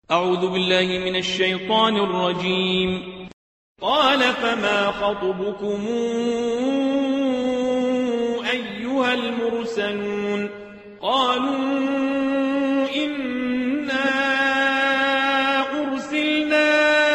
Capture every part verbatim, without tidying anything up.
أعوذ بالله من الشيطان الرجيم. قال فما خطبكم أيها المرسلون؟ قالوا إنا أرسلنا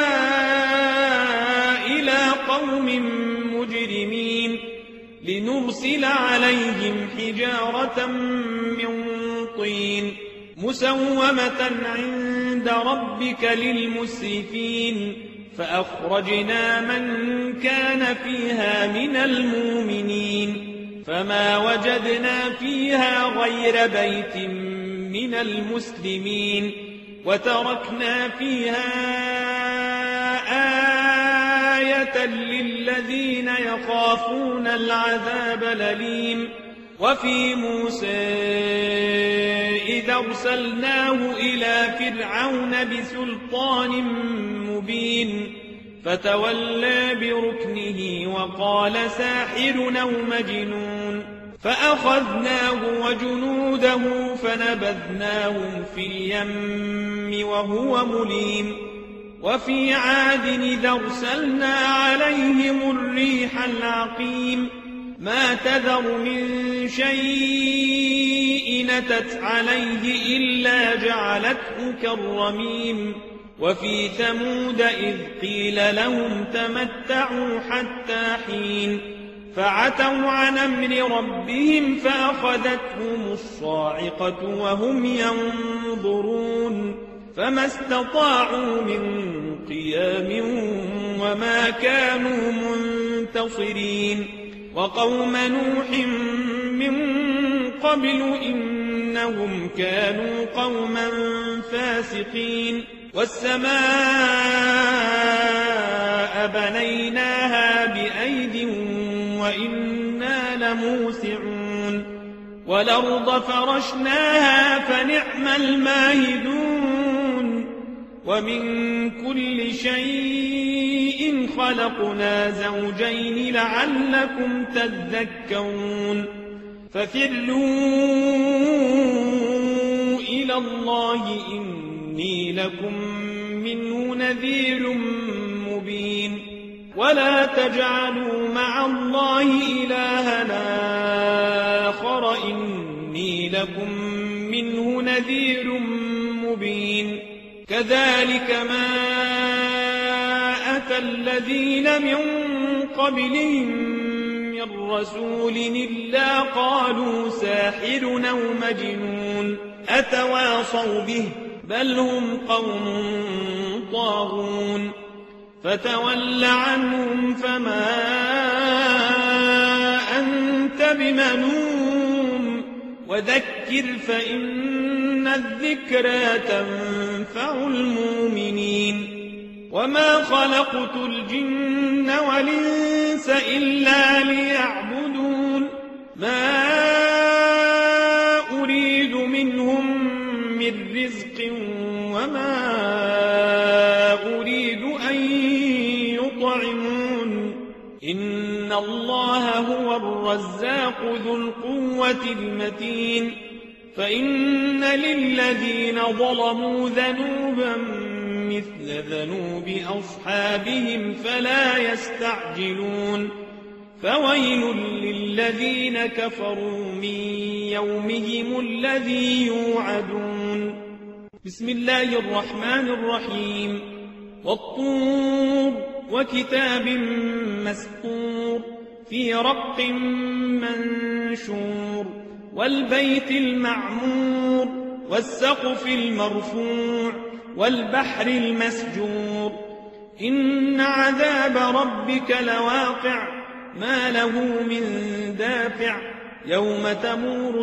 إلى قوم مجرمين لنرسل عليهم حجارة من طين مسومة عند ربك للمسرفين فأخرجنا من كان فيها من المؤمنين فما وجدنا فيها غير بيت من المسلمين وتركنا فيها آية للذين يخافون العذاب الأليم. وفي موسى إذ أرسلناه إلى فرعون بسلطان مبين فتولى بركنه وقال ساحر أو مجنون فأخذناه وجنوده فنبذناهم في اليم وهو مليم. وفي عاد إذ أرسلنا عليهم الريح العقيم ما تذر من شيء نتت عليه إلا جعلته كالرميم. وفي ثمود إذ قيل لهم تمتعوا حتى حين فعتوا عن أمر ربهم فأخذتهم الصاعقة وهم ينظرون فما استطاعوا من قيام وما كانوا منتصرين. وقوم نوح من قبل إنهم كانوا قوما فاسقين. والسماء بنيناها بأيد وإنا لموسعون والأرض فرشناها فنعم الماهدون. ومن كل شيء خلقنا زوجين لعلكم تذكرون. ففروا إلى الله إني لكم منه نذير مبين. ولا تجعلوا مع الله إلهنا آخر إني لكم منه نذير مبين. كذلك ما أتى الذين من قبلهم من رسول إلا قالوا ساحر أو مجنون أتواصوا به بل هم قوم طاغون. فتول عنهم فما أنت بملوم وذكر فإن الذكرى تنفع المؤمنين. وما خلقت الجن والإنس إلا ليعبدون ما أريد منهم من رزق وما أريد أن يطعمون إن الله هو الرزاق ذو القوة المتين. فإن للذين ظلموا ذنوبا مثل ذنوب أصحابهم فلا يستعجلون. فويل للذين كفروا من يومهم الذي يوعدون. بسم الله الرحمن الرحيم. والطور وكتاب مسطور في رق منشور والبيت المعمور والسقف المرفوع والبحر المسجور. إن عذاب ربك لواقع ما له من دافع يوم تمور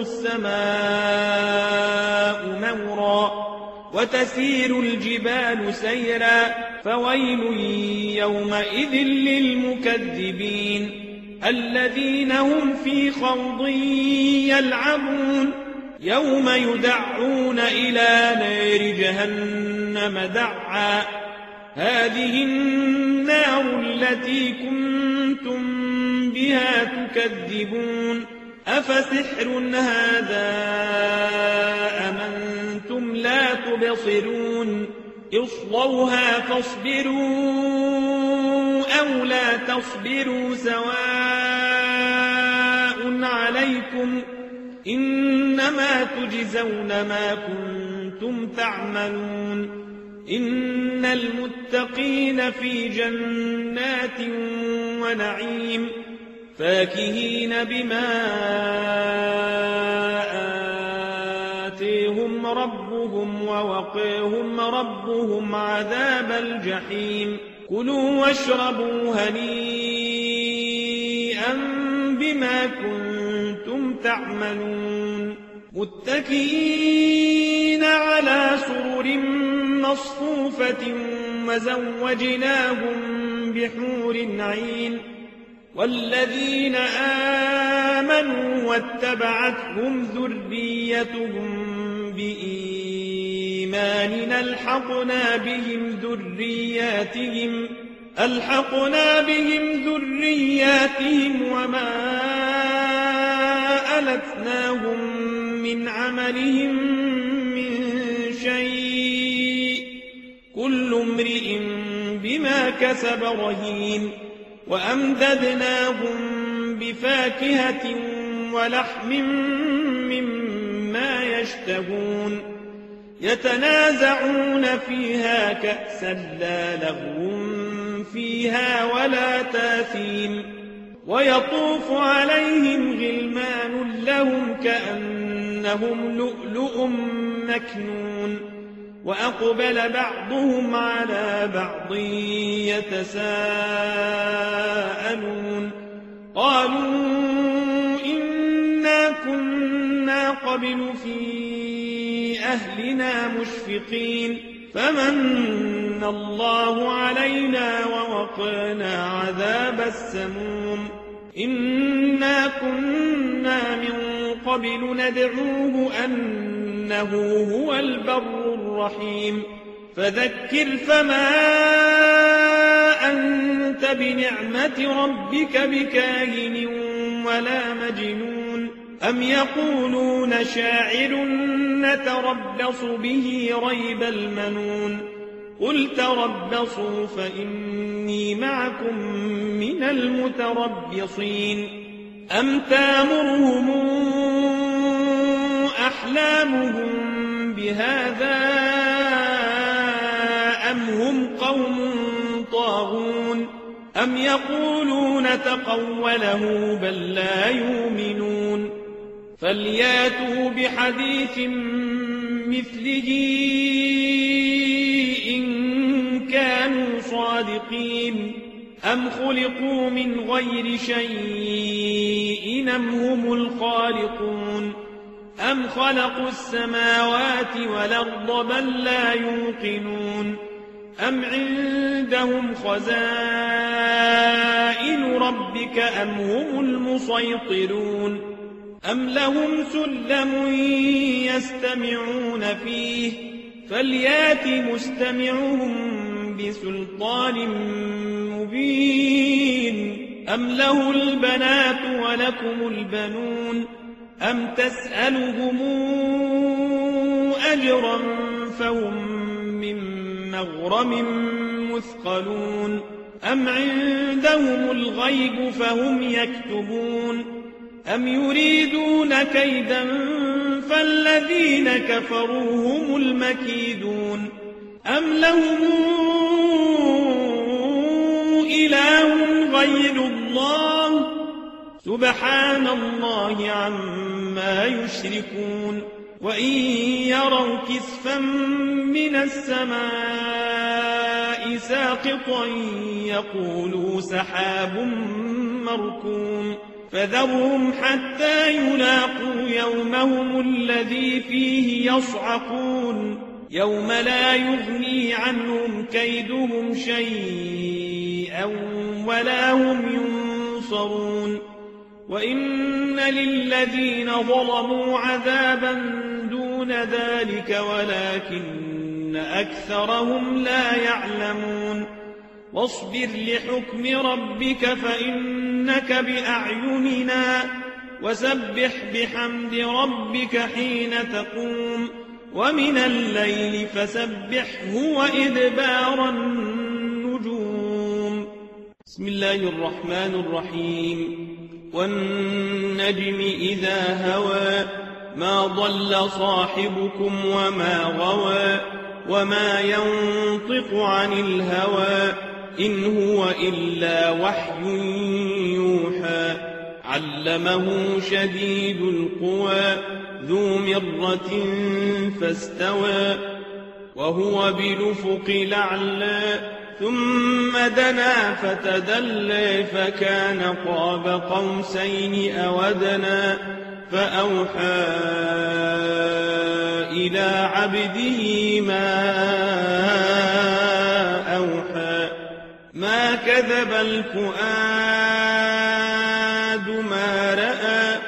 السماء مورا وتسير الجبال سيرا. فويل يومئذ للمكذبين الذين هم في خوض يلعبون يوم يدعون إلى نار جهنم دعا. هذه النار التي كنتم بها تكذبون. أفسحر هذا أم أنتم لا تبصرون. اصلوها فاصبروا أو لا تصبروا سواء عليكم إنما تجزون ما كنتم تعملون إن المتقين في جنات ونعيم فاكهين بما آتيهم ربهم ووقيهم ربهم عذاب الجحيم كلوا واشربوا هنيئا بما كنتم تعملون متكئين على سرر مصفوفة وزوجناهم بحور عين والذين آمنوا واتبعتهم ذريتهم بإيمان ألحقنا بهم ذرياتهم ألحقنا بهم ذرياتهم وما ألتناهم من عملهم من شيء كل امرئ بما كسب رهين وأمددناهم بفاكهة ولحم مما يشتهون يتنازعون فيها كأسا لا لغو فيها ولا تاثيم ويطوف عليهم غلمان لهم كأنهم لؤلؤ مكنون وأقبل بعضهم على بعض يتساءلون قالوا إنا كنا قبل في أهلنا مشفقين فمن الله علينا ووقانا عذاب السموم إنا كنا من قبل ندعوه أنه هو البر الرحيم فذكر فما أنت بنعمة ربك بكاهن ولا مجنون أم يقولون شاعر نتربص به ريب المنون قل تربصوا فإني معكم من المتربصين أم تامرهم أحلامهم بهذا أم هم قوم طاغون أم يقولون تقوله بل لا يؤمنون فلياتوا بحديث مثله إن كانوا صادقين أم خلقوا من غير شيء أم هم الخالقون أم خلقوا السماوات والأرض بل لا يوقنون أم عندهم خزائن ربك أم هم المسيطرون أم لهم سلم يستمعون فيه فليات مستمعهم بسلطان مبين أم له البنات ولكم البنون أم تسألهم أجرا فهم من مغرم مثقلون أم عندهم الغيب فهم يكتبون أم يريدون كيدا فالذين كفروا هم المكيدون أم لهم إله غير الله سبحان الله عما يشركون وإن يروا كسفا من السماء ساقطا يقولوا سحاب مركوم فذرهم حتى يلاقوا يومهم الذي فيه يصعقون يوم لا يغني عنهم كيدهم شيئا ولا هم ينصرون وإن للذين ظلموا عذابا دون ذلك ولكن أكثرهم لا يعلمون واصبر لحكم ربك فإنك بأعيننا وسبح بحمد ربك حين تقوم ومن الليل فسبحه وإدبار النجوم. بسم الله الرحمن الرحيم. والنجم إذا هوى ما ضل صاحبكم وما غوى وما ينطق عن الهوى إن هو إلا وحي يوحى علمه شديد القوى ذو مرة فاستوى وهو بالأفق الأعلى ثم دنا فتدلى فكان قاب قوسين أو أدنى فأوحى إلى عبده ما أوحى ما كذب الفؤاد ما رأى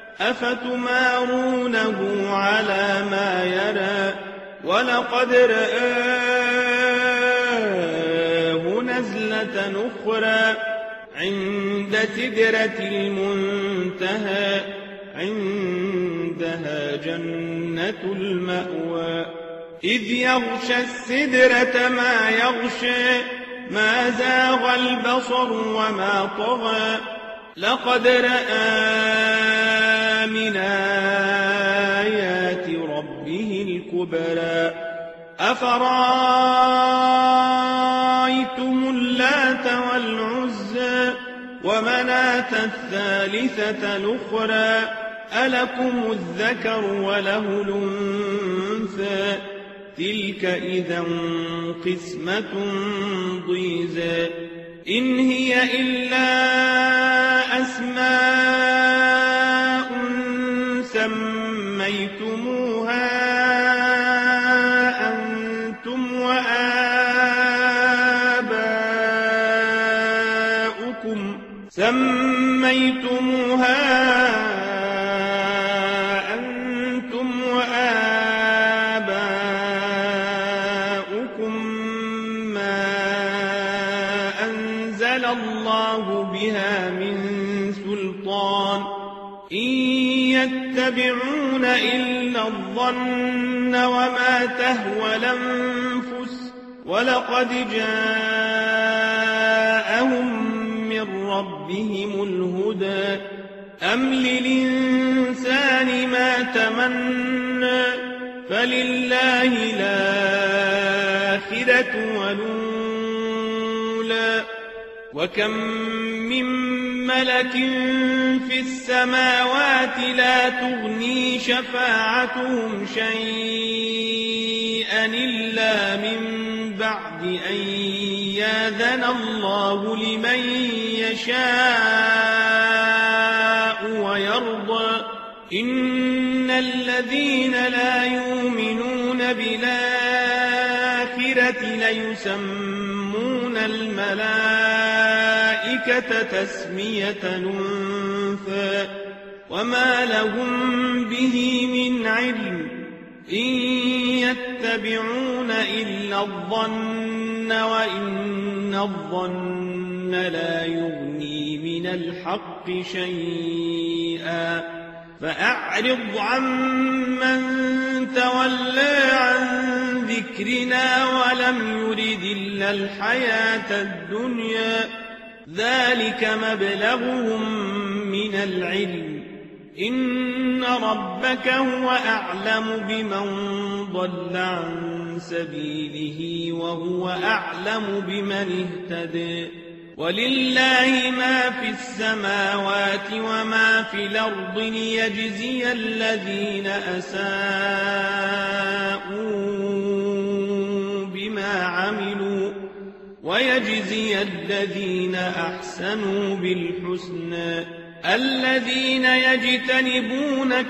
أفتمارونه على ما يرى ولقد رآه نزلة أخرى عند سدرة المنتهى عندها جنة المأوى إذ يغشى السدرة ما يغشى ما زاغ البصر وما طغى لقد رأى من آيات ربه الكبرى أفرأيتم اللات والعزى ومناة الثالثة الأخرى ألكم الذكر وله الأنثى تلك إذا قسمة ضيزى إن هي إلا أسماء سميتموها أنتم وآباؤكم سميتموها أنتم وآباؤكم ما أنزل الله بها من سلطان إن يتبعون إلا الظن وما تهوى الأنفس ولقد جاءهم من ربهم الهدى أم للإنسان ما تمنى فلله الآخرة والأولى وكم من ملك في السماوات لا تغني شفاعتهم شيئا إلا من بعد أن يأذن الله لمن يشاء ويرضى إن الذين لا يؤمنون بالآخرة ليسمون الملائكة تسمية الأنثى وما لهم به من علم إن يتبعون إلا الظن وإن الظن لا يغني من الحق شيئا فأعرض عمن تولى عن ذكرنا ولم يرد إلا الحياة الدنيا ذلك مبلغهم من العلم إن ربك هو أعلم بمن ضل عن سبيله وهو أعلم بمن اهتدى ولله ما في السماوات وما في الأرض ليجزي الذين أساءوا بما عملوا ويجزي الذين أحسنوا بالحسنى الذين يجتنبون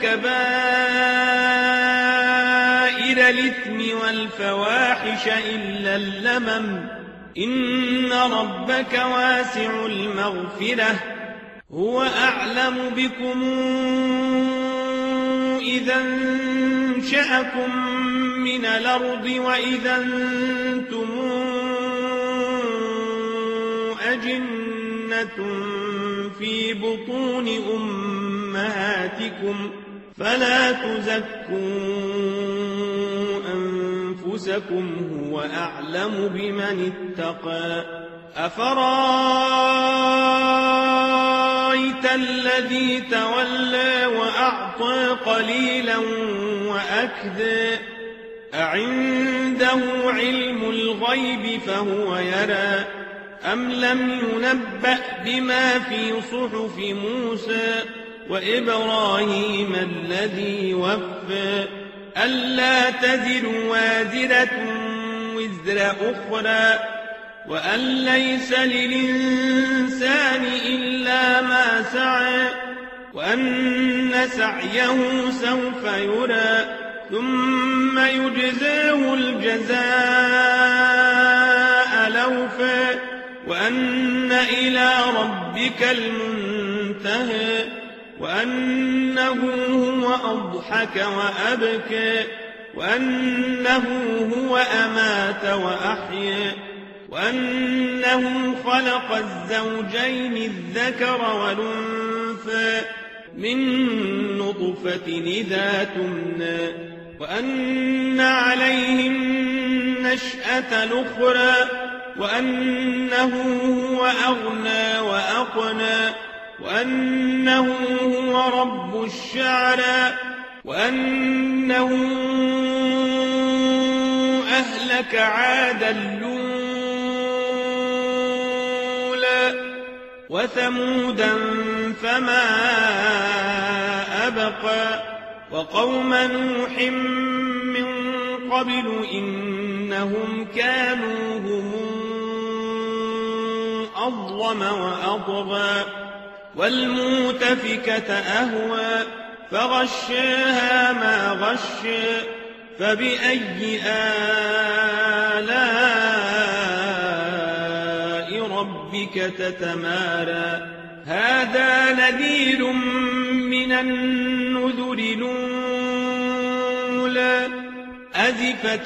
كبائر الإثم والفواحش إلا اللمم إن ربك واسع المغفرة هو أعلم بكم إذا انشأكم من الأرض وإذا أنتم أجنة في بطون أمهاتكم فلا تزكوا أنفسكم هو أعلم بمن اتقى أفرأيت الذي تولى وأعطى قليلا وأكدى أعنده علم الغيب فهو يرى أم لم ينبأ بما في صحف موسى وإبراهيم الذي وفى ألا تزر وازرة وزر أخرى وأن ليس للإنسان إلا ما سعى وأن سعيه سوف يرى ثم يجزاه الجزاء الأوفى وأن إلى ربك المنتهى وأنه هو أضحك وأبكى وأنه هو أمات وأحيا وأنه خلق الزوجين الذكر والأنثى من نطفة إذا تمنى وأن عليه النشأة الأخرى وأنه هو أغنى وأقنى وأنه هو رب الشعرى وأنه أهلك عادا الأولى وثمودا فما أبقى وقوم نوح من قبل إنهم كانوا هم أظلم وأطغى والمؤتفكة أهوى فغشاها ما غشى فبأي آلاء ربك تتمارى هذا نذير من النذر الأولى أزفت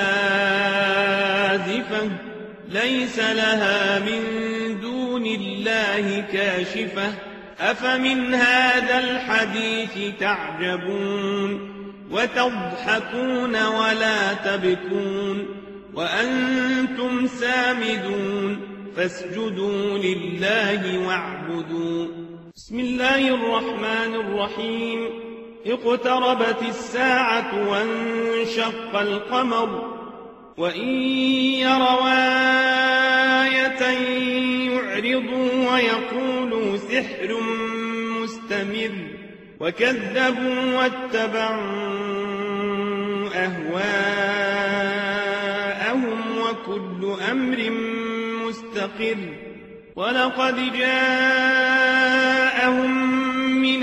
لازفة ليس لها من دون الله كاشفة أفمن هذا الحديث تعجبون وتضحكون ولا تبكون وأنتم سامدون فاسجدوا لله واعبدوا بسم الله الرحمن الرحيم اقتربت الساعة وانشق القمر وإن يروا آية يعرضوا ويقولوا سحر مستمر وكذبوا واتبعوا أهواءهم وكل أمر مستقر ولقد جاءهم من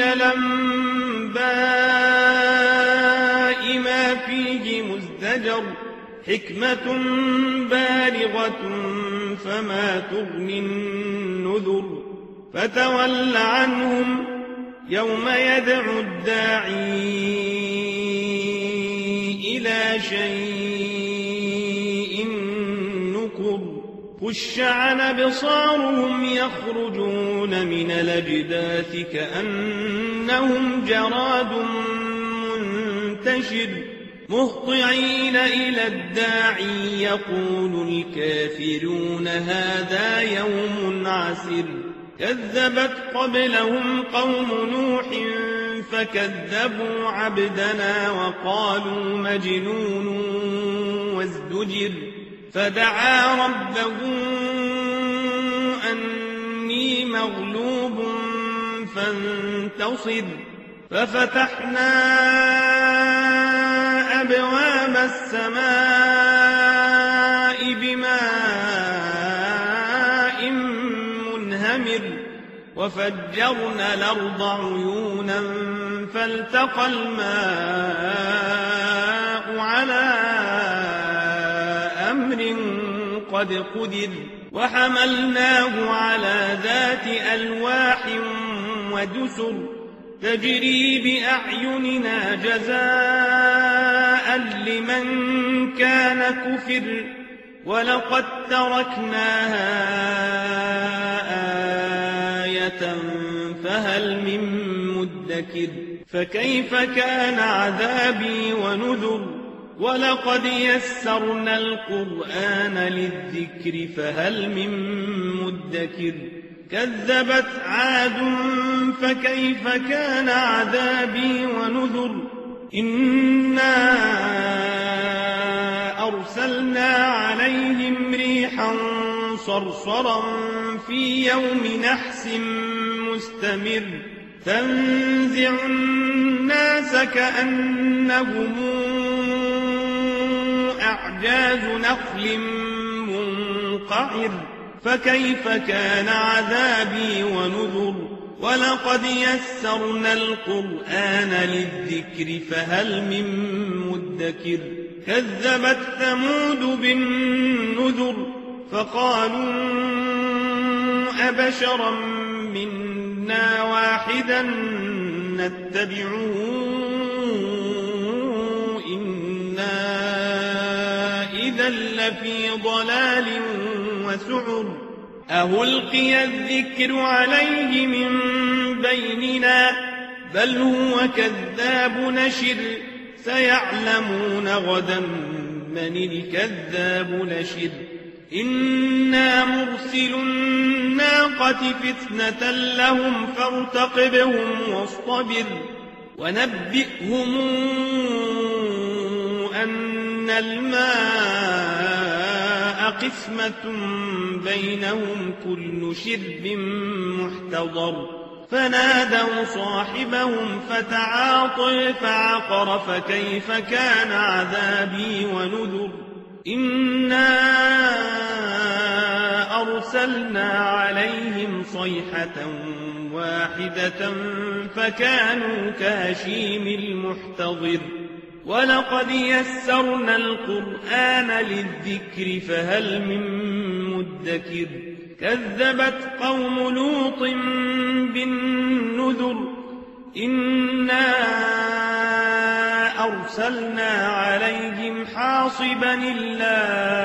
الأنباء ما فيه مزدجر حكمة بالغة فما تغني النذر فتول عنهم يوم يدعو الداعي إلى شيء نكر خش عن أبصارهم يخرجون من الأجداث كأنهم جراد منتشر مهطعين إلى الداعي يقول الكافرون هذا يوم عسر كذبت قبلهم قوم نوح فكذبوا عبدنا وقالوا مجنون وازدجر فدعا ربه أني مغلوب فانتصر ففتحنا أبواب السماء بماء منهمر وفجرنا الأرض عيونا فالتقى الماء على أمر قد قدر وحملناه على ذات ألواح ودسر تجري بأعيننا جزاء لمن كان كفر ولقد تركناها آية فهل من مدكر فكيف كان عذابي ونذر ولقد يسرنا القرآن للذكر فهل من مدكر كذبت عاد فكيف كان عذابي ونذر إنا أرسلنا عليهم ريحا صرصرا في يوم نحس مستمر تنزع الناس كأنهم أعجاز نخل منقعر فكيف كان عذابي ونذر ولقد يسرنا القرآن للذكر فهل من مدكر كذبت ثمود بالنذر فقالوا أبشرا منا واحدا نتبعه إنا إذا لفي ضلال وسعر أهلقي الذكر عليه من بيننا بل هو كذاب نشر سيعلمون غدا من الكذاب نشر إنا مرسل الناقة فتنة لهم فارتقبهم واصطبر ونبئهم أن الماء قسمة بينهم كل شرب محتضر فنادوا صاحبهم فتعاطى فعقر فكيف كان عذابي ونذر إنا أرسلنا عليهم صيحة واحدة فكانوا كهشيم المحتضر ولقد يسرنا القرآن للذكر فهل من مدكر كذبت قوم لوط بالنذر إنا أرسلنا عليهم حاصبا إلا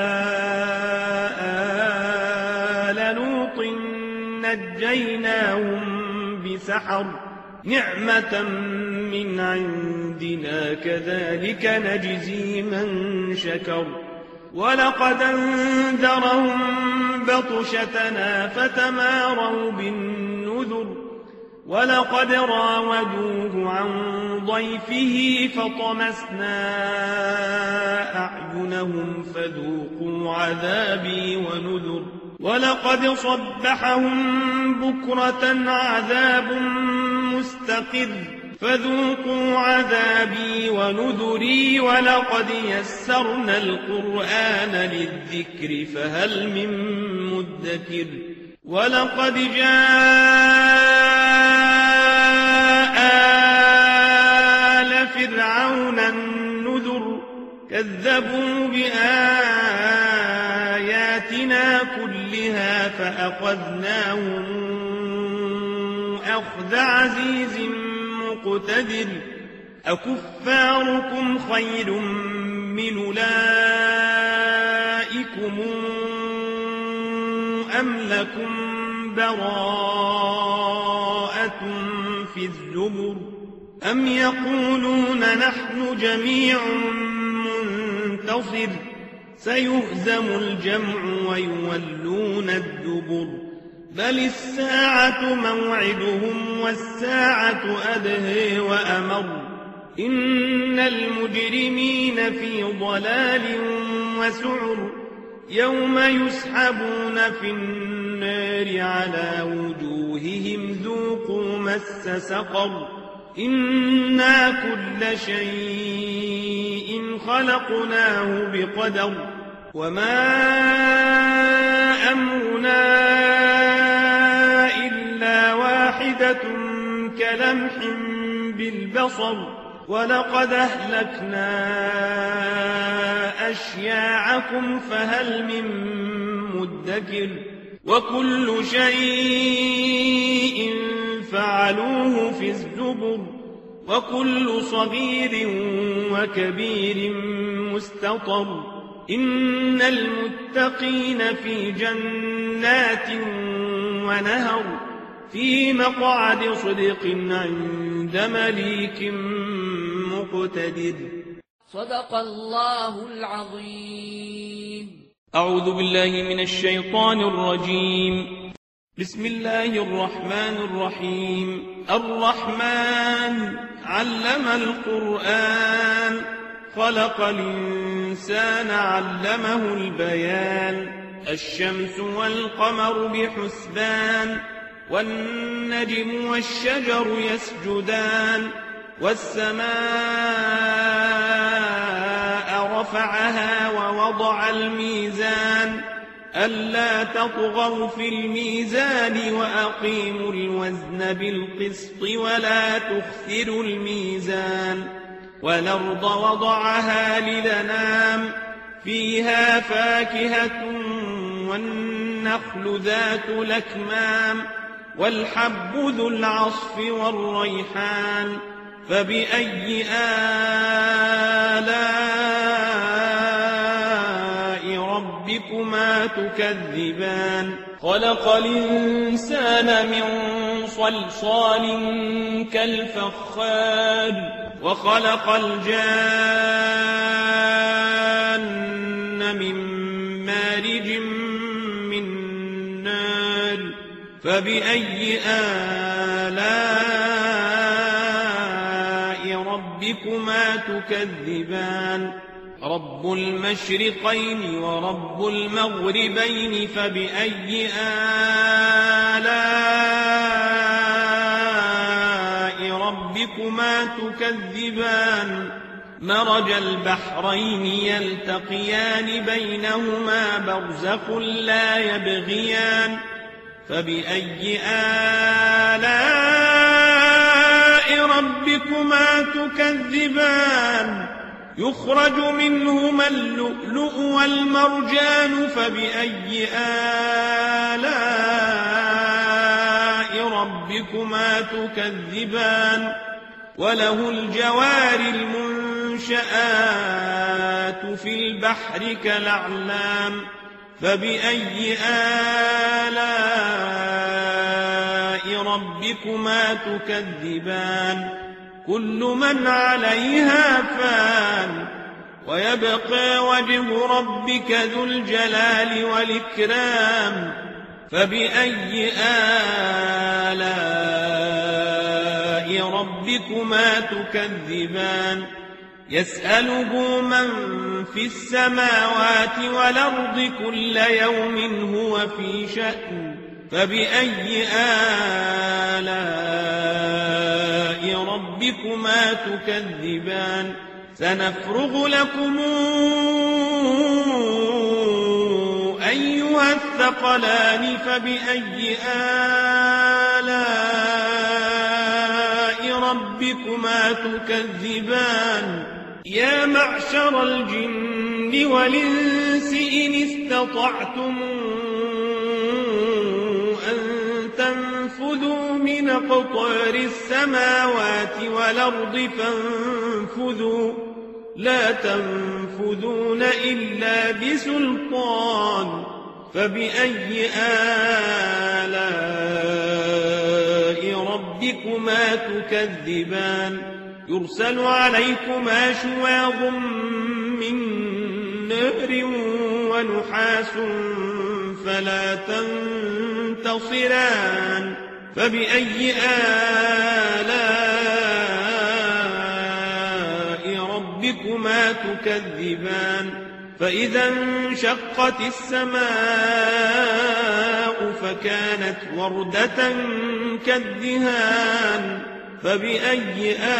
آل لوط نجيناهم بسحر نعمة من عندنا كذلك نجزي من شكر ولقد انذرهم بطشتنا فتماروا بالنذر ولقد راودوه عن ضيفه فطمسنا أعينهم فذوقوا عذابي ونذر ولقد صبحهم بكرة عذاب مستقر فذوقوا عذابي ونذري ولقد يسرنا القرآن للذكر فهل من مدكر ولقد جاء آل فرعون النذر كذبوا بآياتنا كلها فأخذناهم أخذ عزيز مقتدر أكفاركم خير من أولئكم أم لكم براءة في الزبر أم يقولون نحن جميع منتصر سيهزم الجمع ويولون الدبر بل الساعة موعدهم والساعة أدهى وأمر إن المجرمين في ضلال وسعر يوم يسحبون في النار على وجوههم ذوقوا مس سقر إنا كل شيء خلقناه بقدر وما أمرنا إلا واحدة كلمح بالبصر ولقد أهلكنا أشياعكم فهل من مدكر وكل شيء فعلوه في الزبر وكل صغير وكبير مستطر إن المتقين في جنات ونهر في مقعد صدق عند مليك مقتدر صدق الله العظيم. أعوذ بالله من الشيطان الرجيم. بسم الله الرحمن الرحيم. الرحمن علم القرآن خلق الإنسان علمه البيان الشمس والقمر بحسبان والنجم والشجر يسجدان والسماء رفعها ووضع الميزان ألا تطغوا في الميزان وأقيموا الوزن بالقسط ولا تخسروا الميزان والأرض وضعها للأنام فيها فاكهة والنخل ذات الأكمام والحب ذو العصف والريحان فبأي آلاء ربكما تكذبان خلق الإنسان من صلصال كالفخار وخلق الجان من مارج من نار فبأي آلاء ربكما تكذبان رب المشرقين ورب المغربين فبأي آلاء ربكما تكذبان مرج البحرين يلتقيان بينهما برزخ لا يبغيان فبأي آلاء ربكما تكذبان يخرج منهما اللؤلؤ والمرجان فبأي آلاء ربكما تكذبان وله الجوار المنشآت في البحر كالأعلام فبأي آلاء ربكما تكذبان كل من عليها فان ويبقى وجه ربك ذو الجلال والإكرام فبأي آلاء ربكما تكذبان يسأله من في السماوات والأرض كل يوم هو في شأن فبأي آلاء ربكما تكذبان سنفرغ لكم أيها الثقلان فبأي آلاء ربكما تكذبان يا معشر الجن والإنس إن استطعتم أن تنفذوا من أقطار السماوات والأرض فانفذوا لا تنفذون إلا بسلطان فبأي آلاء ربكما تكذبان يرسل عليكما شواظ من نار ونحاس فلا تنتصران فبأي آلاء ربكما تكذبان فإذا انشقت السماء فكانت وردة كالدهان فبأي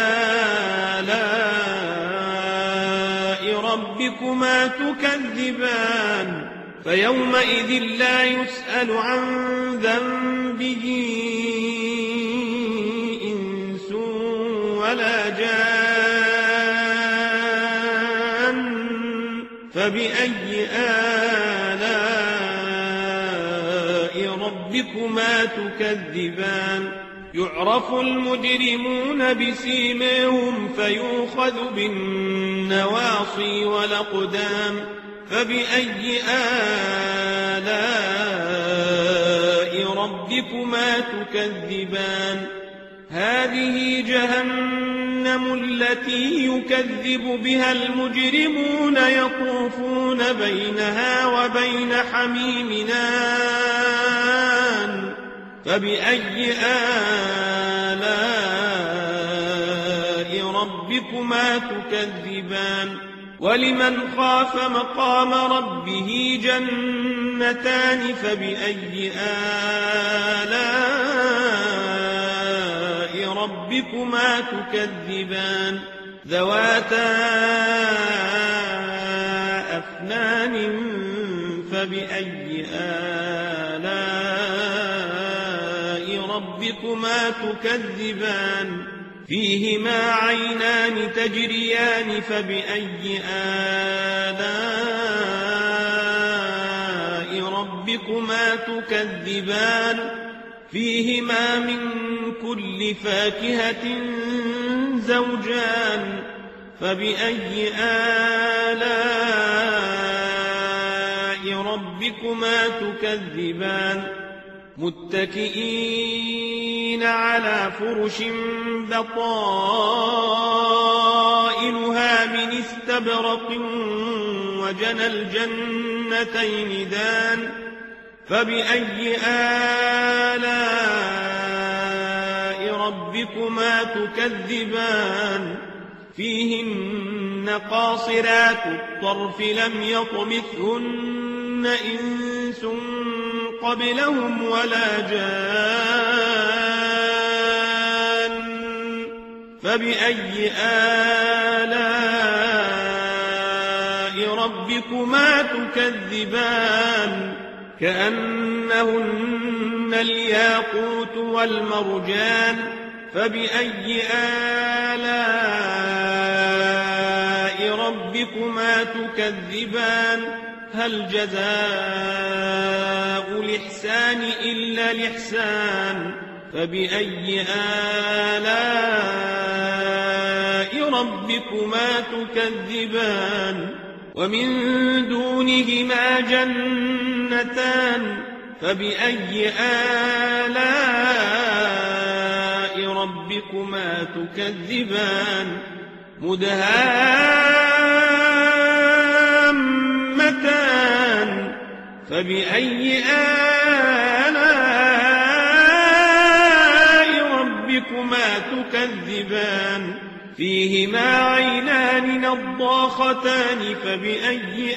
آلاء ربكما تكذبان فيومئذ لا يسأل عن ذنبه إنس ولا جان فبأي آلاء ربكما تكذبان يعرف المجرمون بسيماهم فيؤخذ بالنواصي والأقدام فبأي آلاء ربكما تكذبان هذه جهنم جهنم التي يكذب بها المجرمون يطوفون بينها وبين حميم آن فبأي آلاء ربكما تكذبان ولمن خاف مقام ربه جنتان فبأي آلاء ربكما تكذبان ذواتا أفنان فبأي آلاء ربكما تكذبان فيهما عينان تجريان فبأي آلاء ربكما تكذبان فيهما من كل فاكهة زوجان فبأي آلاء ربكما تكذبان متكئين على فرش بطائنها من استبرق وجنى الجنتين دان فبأي آلاء ربكما تكذبان فيهن قاصرات الطرف لم يطمثهن إنس قبلهم ولا جان فبأي آلاء ربكما تكذبان كأنهن الياقوت والمرجان فبأي آلاء ربكما تكذبان هل جزاء الإحسان إلا الإحسان فبأي آلاء ربكما تكذبان ومن دونهما جنتان فبأي آلاء ربكما تكذبان مدهامتان فبأي آلاء ربكما تكذبان فيهما عينان نضاختان فبأي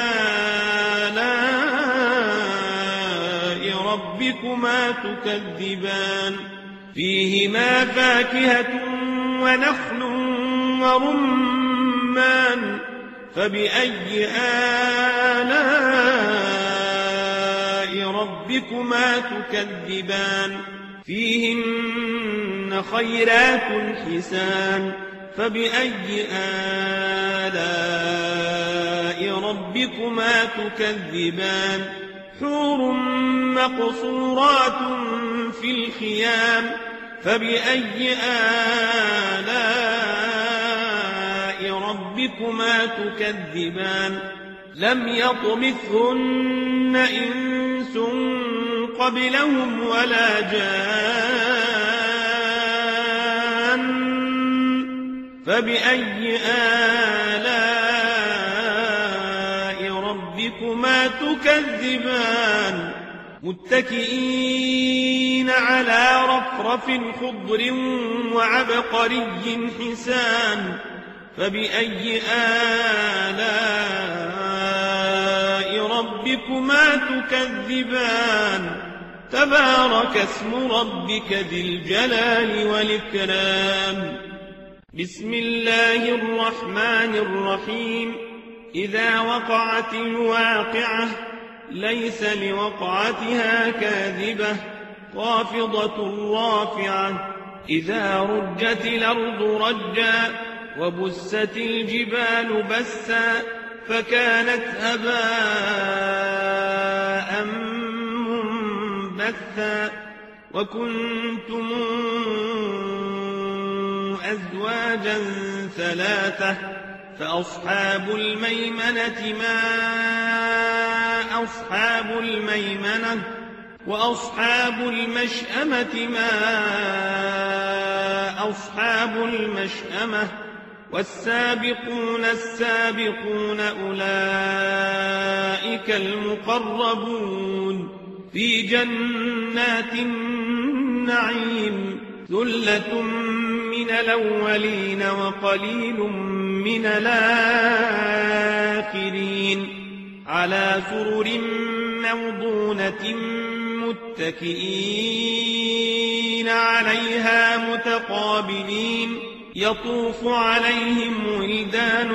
آلاء ربكما تكذبان فيهما فاكهة ونخل ورمان فبأي آلاء ربكما تكذبان فيهن خيرات حسان فبأي آلاء ربكما تكذبان حور مقصورات في الخيام فبأي آلاء ربكما تكذبان لم يطمثهن إنس قبلهم ولا جان فبأي آلاء ربكما تكذبان متكئين على رفرف خضر وعبقري حسان فبأي آلاء ربكما تكذبان تبارك اسم ربك ذي الجلال والإكرام بسم الله الرحمن الرحيم إذا وقعت الواقعة ليس لوقعتها كاذبة خافضة رافعة إذا رجت الأرض رجا وبست الجبال بسا فكانت هباء منبثا وكنتم أزواجا ثلاثة فأصحاب الميمنة ما أصحاب الميمنة وأصحاب المشأمة ما أصحاب المشأمة والسابقون السابقون أولئك المقربون في جنات النعيم ثلة من الأولين وقليل من الآخرين على سرر موضونة متكئين عليها متقابلين يطوف عليهم ولدان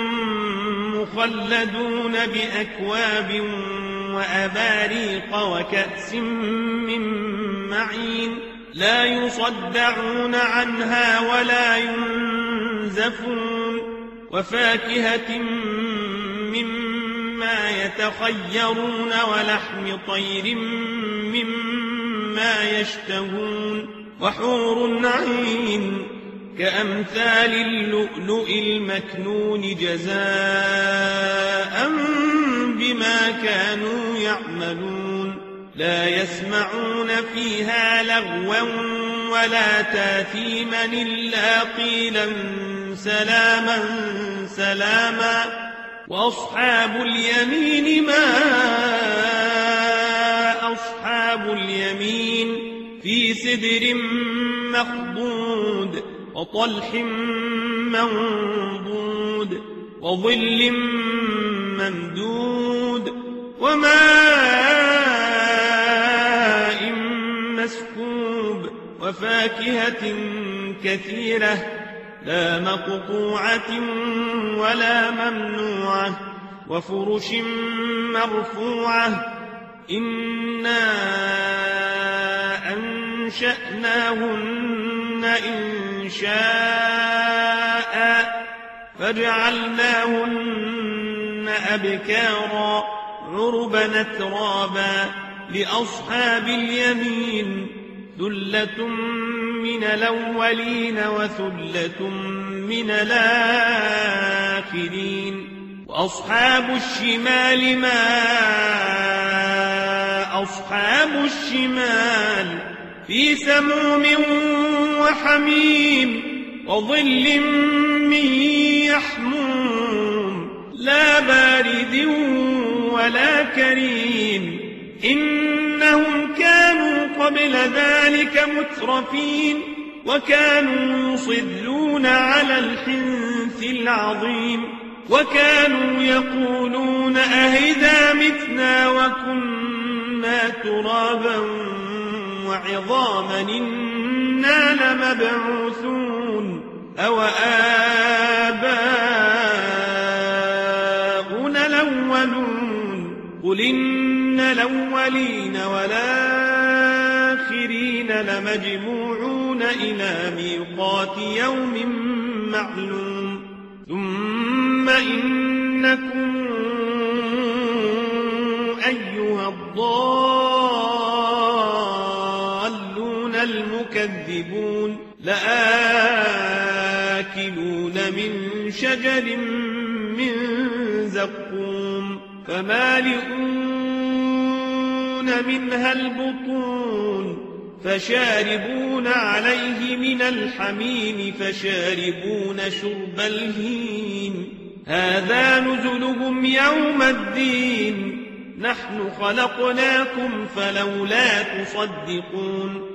مخلدون بأكواب وأباريق وكأس من معين لا يصدعون عنها ولا ينزفون وفاكهة مما يتخيرون ولحم طير مما يشتهون وحور عين كأمثال اللؤلؤ المكنون جزاء بما كانوا يعملون لا يسمعون فيها لغوا ولا تاثيما إلا قيلا سلاما سلاما وأصحاب اليمين ما أصحاب اليمين في سدر مخضود وطلح منضود وظل ممدود وماء مسكوب وفاكهة كثيرة لا مقطوعة ولا ممنوعة وفرش مرفوعة إنا أنشأناهن إن شاء فجعلناهن أبكارا عربا أترابا لأصحاب اليمين ثلة من الأولين وثلة من الآخرين وأصحاب الشمال ما أصحاب الشمال في سموم وحميم وظل من يحموم لا بارد ولا كريم إنهم كانوا قبل ذلك مترفين وكانوا يصرون على الحنث العظيم وكانوا يقولون أهذا متنا وكنا ترابا وعظاما إنا لمبعوثون أو آباؤنا الأولون قل إن الأولين والآخرين لمجموعون إلى ميقات يوم معلوم ثم إنكم أيها الضالون المكذبون لآكلون من شجر من زقوم فمالئون منها البطون فشاربون عليه من الحميم فشاربون شرب الهيم هذا نزلهم يوم الدين نحن خلقناكم فلولا تصدقون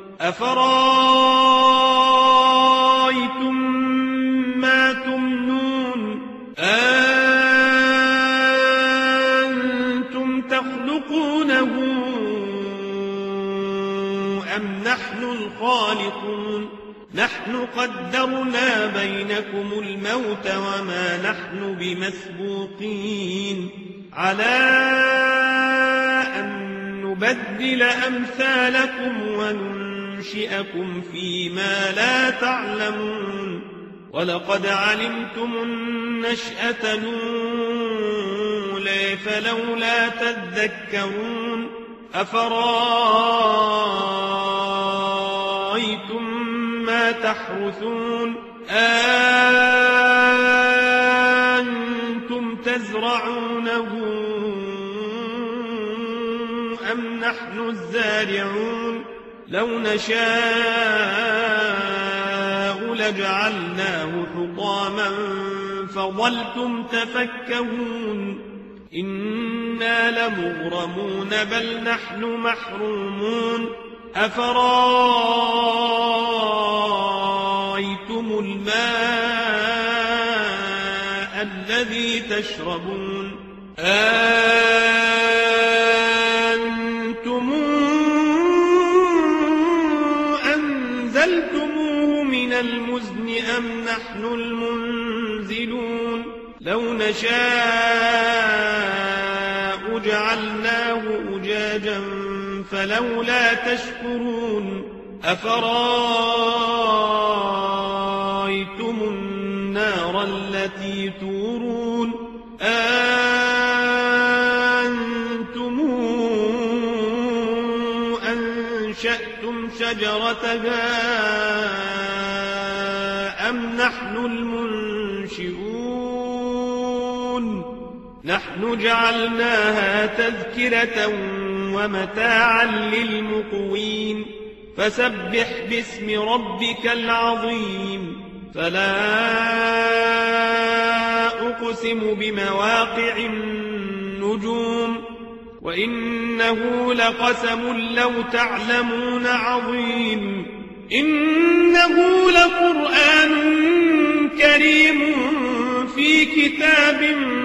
أفرأيتم ما تمنون أنتم تخلقونه أم نحن الخالقون نحن قدرنا بينكم الموت وما نحن بمسبوقين على أن نبدل أمثالكم وننشئكم فيما لا تعلمون ولقد علمتم النشأة الأولى فلولا تذكرون أفرأيتم ما تحرثون أنتم تزرعونه أم نحن الزارعون لو نشاء لجعلناه حطاما فظلتم تفكهون إنا لمغرمون بل نحن محرومون أفرأيتم الماء الذي تشربون أنتم أنزلتموه من المزن أم نحن المنزلون لو نشاء جعلناه أجاجا فلولا تشكرون أفرأيتم النار التي تورون أنتم أنشأتم شجرتها أم نحن المنشئون نحن جعلناها تذكرة ومتاعا للمقوين فسبح باسم ربك العظيم فلا أقسم بمواقع النجوم وإنه لقسم لو تعلمون عظيم إنه لقرآن كريم في كتاب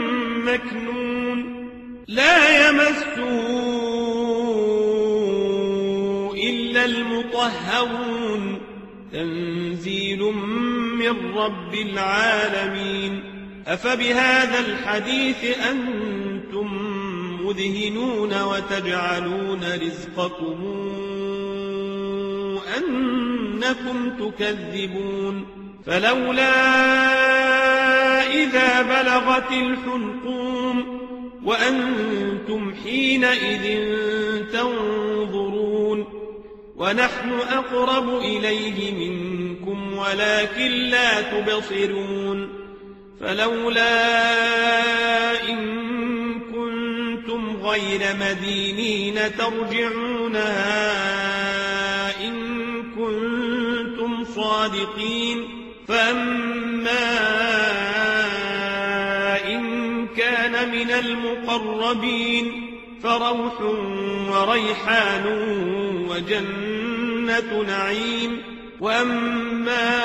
مكنون لا يمسه إلا المطهرون تنزيل من رب العالمين أفبهذا الحديث أنتم مدهنون وتجعلون رزقكم أنكم تكذبون فلولا إذا بلغت الحلقوم وأنتم حينئذ تنظرون ونحن أقرب إليه منكم ولكن لا تبصرون فلولا إن كنتم غير مدينين ترجعونها إن كنتم صادقين فأما إن كان من المقربين فروح وريحان وجنة نعيم وأما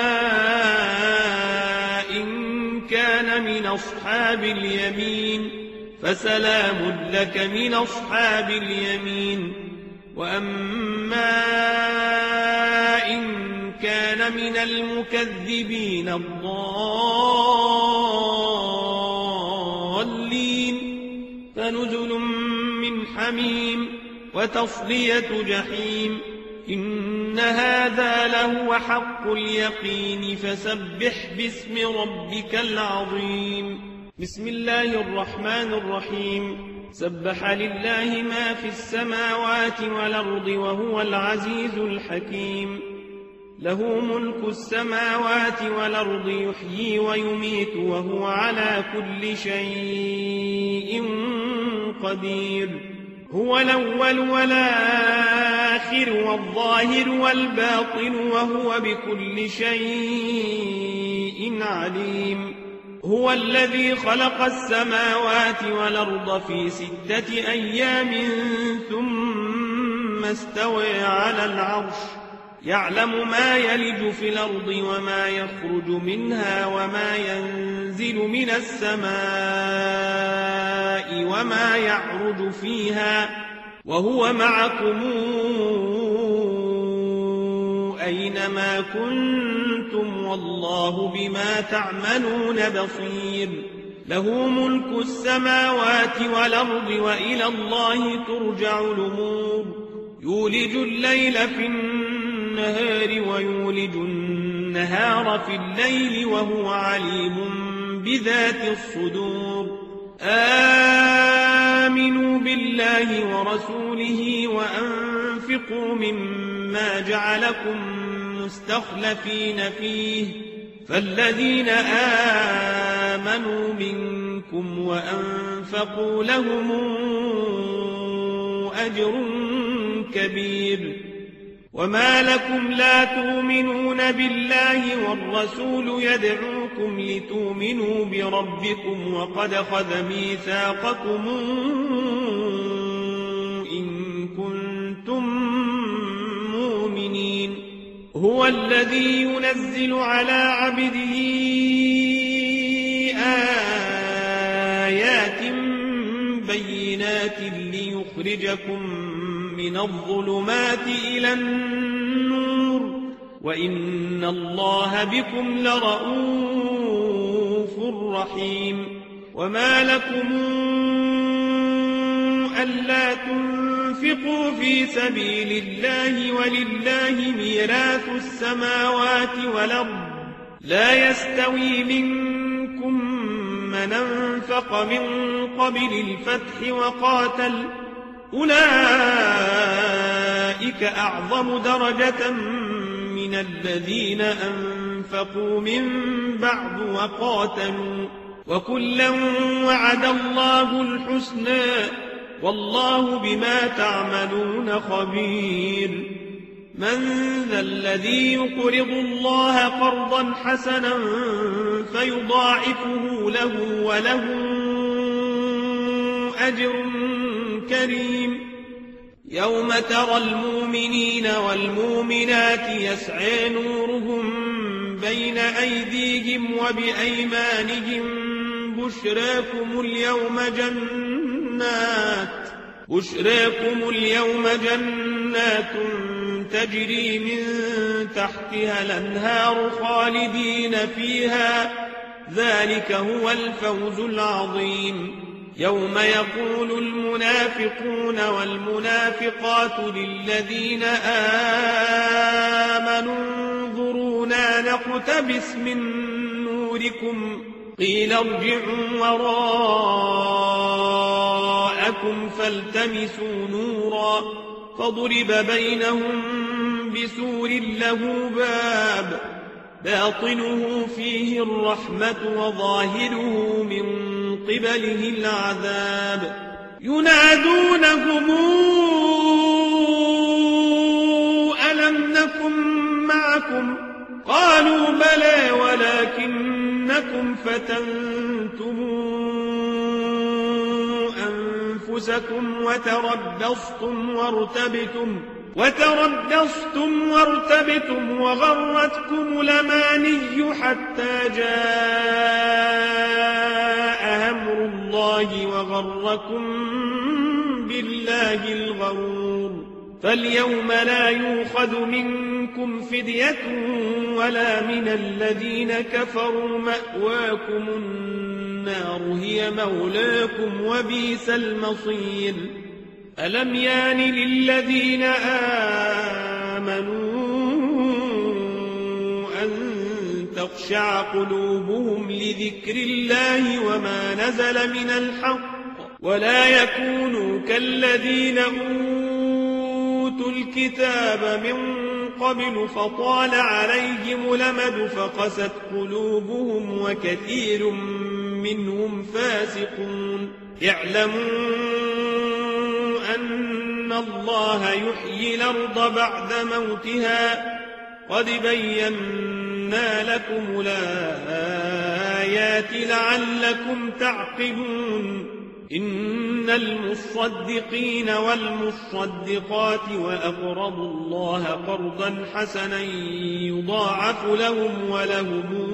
إن كان من أصحاب اليمين فسلام لك من أصحاب اليمين وأما إن كان من المكذبين الضالين فنزل من حميم وتصلية جحيم إن هذا لهو حق اليقين فسبح باسم ربك العظيم بسم الله الرحمن الرحيم سبح لله ما في السماوات والأرض وهو العزيز الحكيم له ملك السماوات والأرض يحيي ويميت وهو على كل شيء قدير هو الأول والآخر والظاهر والباطن وهو بكل شيء عليم هو الذي خلق السماوات والأرض في ستة أيام ثم استوى على العرش يعلم ما يلج في الأرض وما يخرج منها وما ينزل من السماء وما يعرج فيها وهو معكم أينما كنتم والله بما تعملون بصير له ملك السماوات والأرض وإلى الله ترجع الأمور يولج الليل في النهار ويولج النهار في الليل وهو عليم بذات الصدور آمنوا بالله ورسوله وأنفقوا مما جعلكم مستخلفين فيه فالذين آمنوا منكم وأنفقوا لهم أجر كبير. وما لكم لا تؤمنون بالله والرسول يدعوكم لتؤمنوا بربكم وقد أخذ ميثاقكم إن كنتم مؤمنين. هو الذي ينزل على عبده آيات بينات ليخرجكم من الظلمات إلى النور وإن الله بكم لرؤوف رحيم. وما لكم ألا تنفقوا في سبيل الله ولله ميراث السماوات والأرض لا يستوي منكم من أنفق من قبل الفتح وقاتل أولئك أعظم درجة من الذين أنفقوا من بعد وقاتلوا وكلا وعد الله الحسنى والله بما تعملون خبير. من ذا الذي يقرض الله قرضا حسنا فيضاعفه له وله أجر كريم. يوم ترى المؤمنين والمؤمنات يسعى نورهم بين أيديهم وبأيمانهم بشراكم اليوم جنات بشراكم اليوم جنات تجري من تحتها الأنهار خالدين فيها ذلك هو الفوز العظيم. يوم يقول المنافقون والمنافقات للذين آمنوا انظرونا نقتبس من نوركم قيل ارجعوا وراءكم فالتمسوا نورا فضرب بينهم بسور له باب باطنه فيه الرحمة وظاهره من قبله العذاب. ينادونهم ألم نكن معكم قالوا بلى ولكنكم فتنتم أنفسكم وتربصتم وارتبتم وتربصتم وارتبتم وغرتكم الأماني حتى جاء أمر الله وغركم بالله الغرور. فاليوم لا يؤخذ منكم فدية ولا من الذين كفروا مأواكم النار هي مولاكم وبئس المصير. ألم يان للذين آمنوا أن تخشع قلوبهم لذكر الله وما نزل من الحق ولا يكونوا كالذين أوتوا الكتاب من قبل فطال عليهم الأمد فقست قلوبهم وكثير منهم فاسقون. يعلمون أن الله يحيي الأرض بعد موتها قد بينا لكم الآيات لعلكم تعقلون. إن المصدقين والمصدقات وأقرضوا الله قرضا حسنا يضاعف لهم ولهم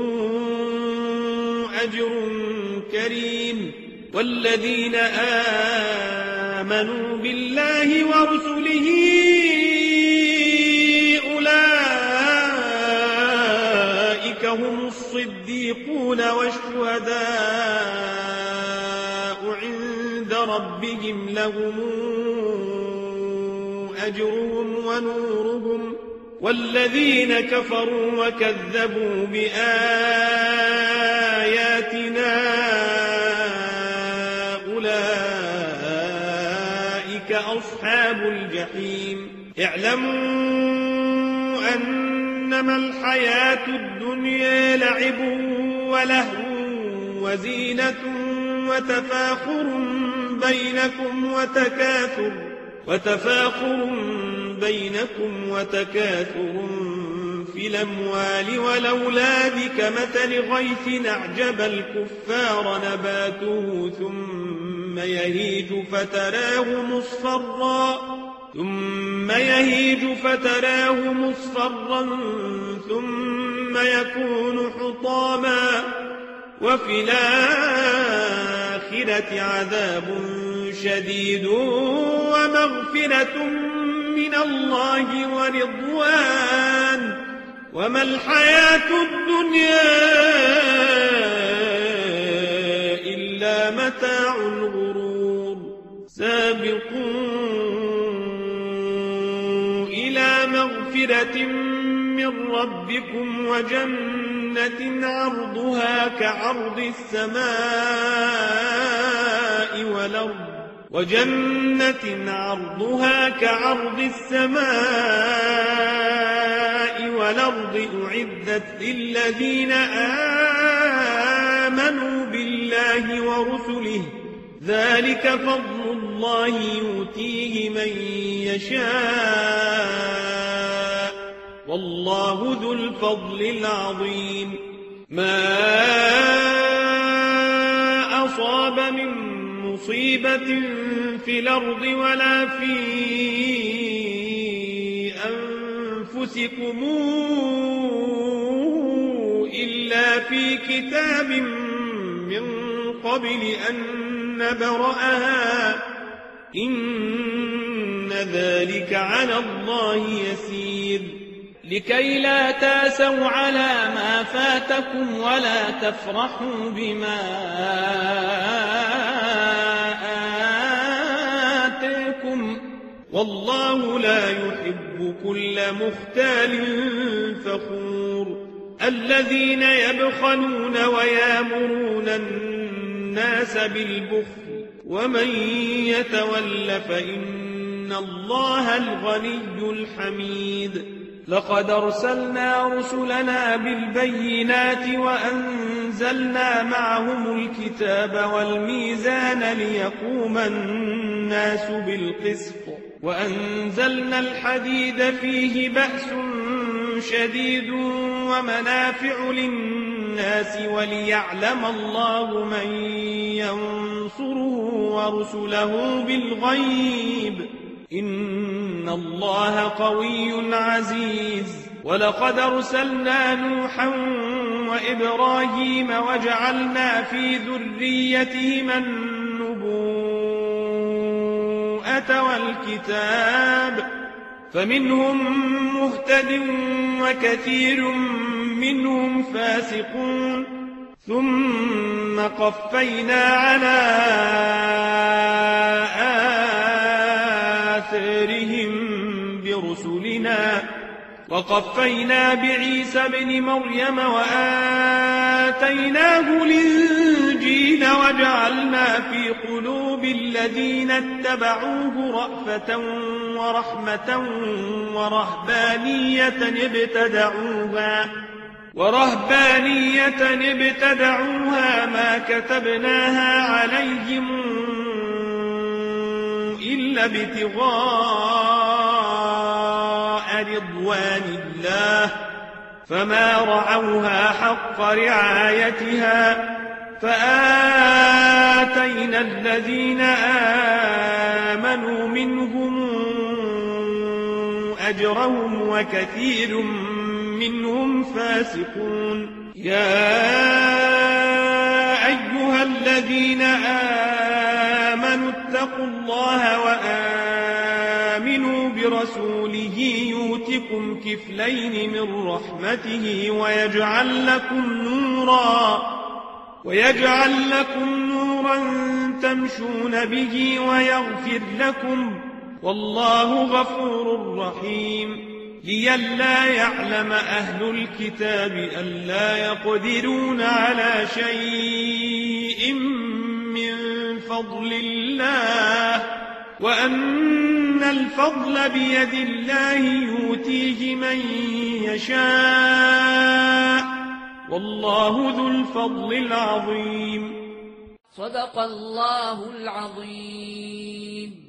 أجر كريم. والذين آمنوا بالله ورسله أولئك هم الصديقون والشهداء عند ربهم لهم أجرهم ونورهم. والذين كفروا وكذبوا بآياتنا أولئك أصحاب الجحيم. اعلموا أنما الحياة الدنيا لعب ولهو وزينة وتفاخر بينكم وتكاثر وتفاخر بينكم وتكاثر في الأموال والأولاد كمثل غيث أعجب الكفار نباته ثم يهيج فتراه مصفرا ثم يهيج فتراه مصفرا ثم يكون حطاما وفي الآخرة عذاب شديد ومغفرة من الله ورضوان وما الحياة الدنيا إلا متاع الغرور سابقوا إلى مغفرة من ربكم وجنة عرضها كعرض السماء والأرض وجنة عرضها كعرض السماء والأرض أعدت للذين آمنوا بالله ورسله ذلك فضل الله يؤتيه من يشاء والله ذو الفضل العظيم ما أصاب من مصيبة في الأرض ولا في أنفسكم إلا في كتاب من قبل أن نبرأها إن ذلك على الله يسير لكي لا تاسوا على ما فاتكم ولا تفرحوا بما آتاكم والله لا يحب كل مختال فخور الذين يبخلون ويامرون الناس بالبخل ومن يتول فإن الله الغني الحميد لقد أرسلنا رسلنا بالبينات وأنزلنا معهم الكتاب والميزان ليقوم الناس بالقسط وأنزلنا الحديد فيه بأس شديد ومنافع للناس وليعلم الله من ينصره ورسله بالغيب إن الله قوي عزيز ولقد أرسلنا نوحا وإبراهيم وجعلنا في ذريتهما النبوءة والكتاب فمنهم مهتد وكثير منهم فاسقون ثم قفينا على آثارهم برسلنا وقفينا بعيسى بن مريم وآتيناه الإنجيل وجعلنا في قلوب الذين اتبعوه رأفة ورحمة ورهبانية ابتدعوها ورهبانية ابتدعوها ما كتبناها عليهم إلا ابتغاء رضوان الله فما رعوها حق رعايتها فآتينا الذين آمنوا منهم أجرهم وكثير منهم فاسقون يا أيها الذين آمنوا اتقوا الله وآمنوا برسوله يؤتكم كفلين من رحمته ويجعل لكم نورا ويجعل لكم نورا تمشون به ويغفر لكم والله غفور رحيم لئلا يعلم أهل الكتاب ألا يقدرون على شيء من فضل الله وأن الفضل بيد الله يؤتيه من يشاء والله ذو الفضل العظيم صدق الله العظيم.